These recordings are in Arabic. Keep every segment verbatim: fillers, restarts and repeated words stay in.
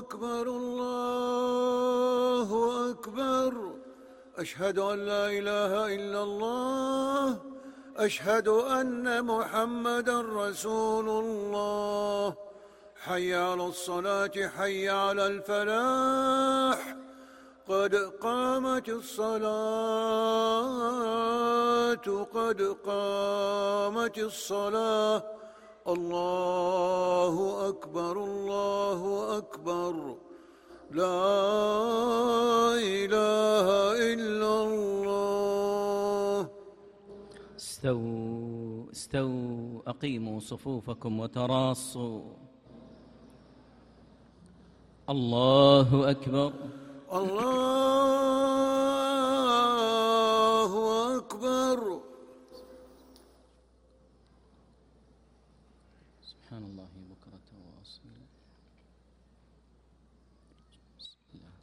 أكبر الله أكبر. أشهد أن لا إله إلا الله. أشهد أن محمدا رسول الله. حي على الصلاة حي على الفلاح. قد قامت الصلاة قد قامت الصلاة. الله أكبر الله أكبر. لا إله إلا الله. استووا استووا أقيموا صفوفكم وتراصوا. الله أكبر الله أكبر. سبحان الله بكرة وأصيلا. بسم الله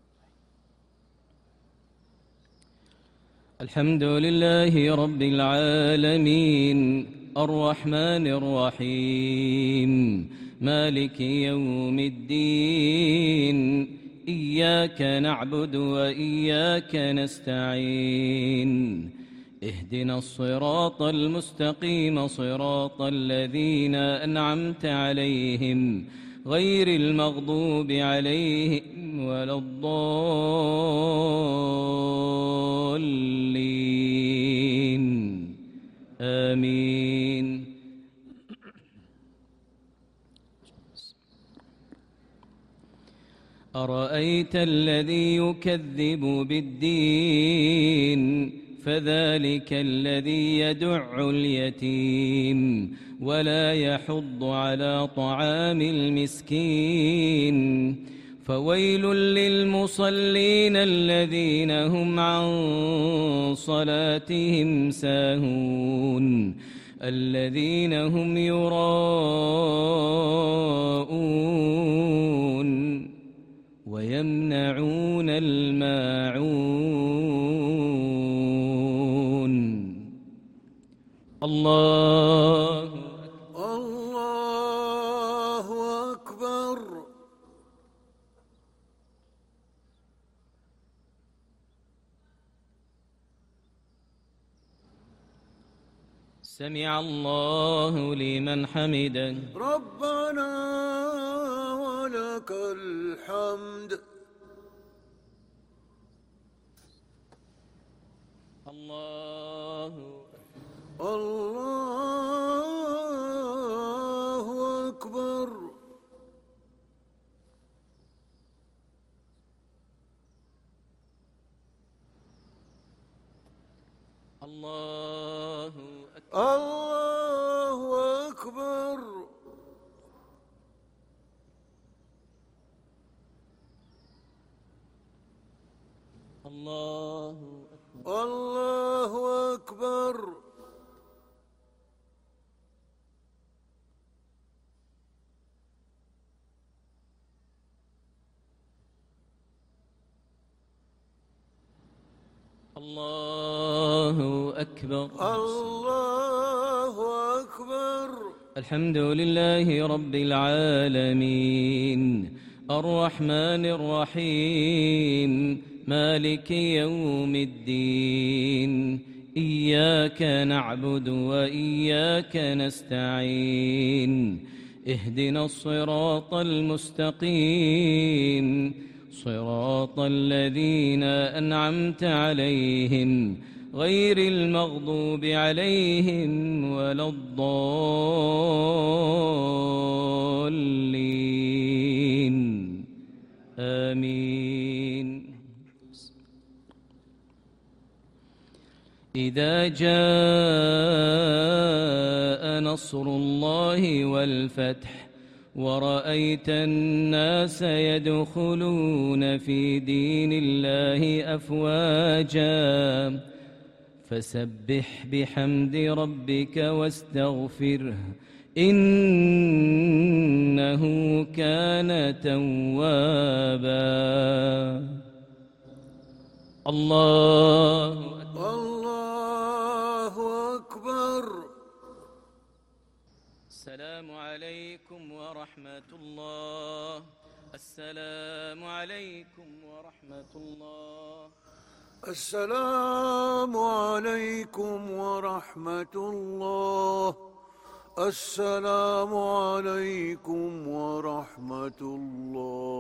الحمد لله رب العالمين الرحمن الرحيم مالك يوم الدين. إياك نعبد وإياك نستعين. اهدنا الصراط المستقيم صراط الذين أنعمت عليهم غير المغضوب عليهم ولا الضالين. آمين. أرأيت الذي يكذب بالدين فذلك الذي يدع اليتيم ولا يحض على طعام المسكين. فويل للمصلين الذين هم عن صلاتهم ساهون الذين هم يراءون ويمنعون الماعون. الله الله أكبر. سمع الله لمن حمده. ربنا ولك الحمد. الله الله أكبر. الله أكبر. الله أكبر. الله أكبر. الله أكبر. الله أكبر. الله أكبر. الحمد لله رب العالمين الرحمن الرحيم مالك يوم الدين. إياك نعبد وإياك نستعين. اهدنا الصراط المستقيم صراط الذين أنعمت عليهم غير المغضوب عليهم ولا الضالين. آمين. إذا جاء نصر الله والفتح ورأيت الناس يدخلون في دين الله أفواجا فسبح بحمد ربك واستغفره إنه كان توابا. الله الله أكبر. السلام عليكم ورحمة الله. السلام عليكم ورحمة الله. السلام عليكم ورحمة الله. السلام عليكم ورحمة الله.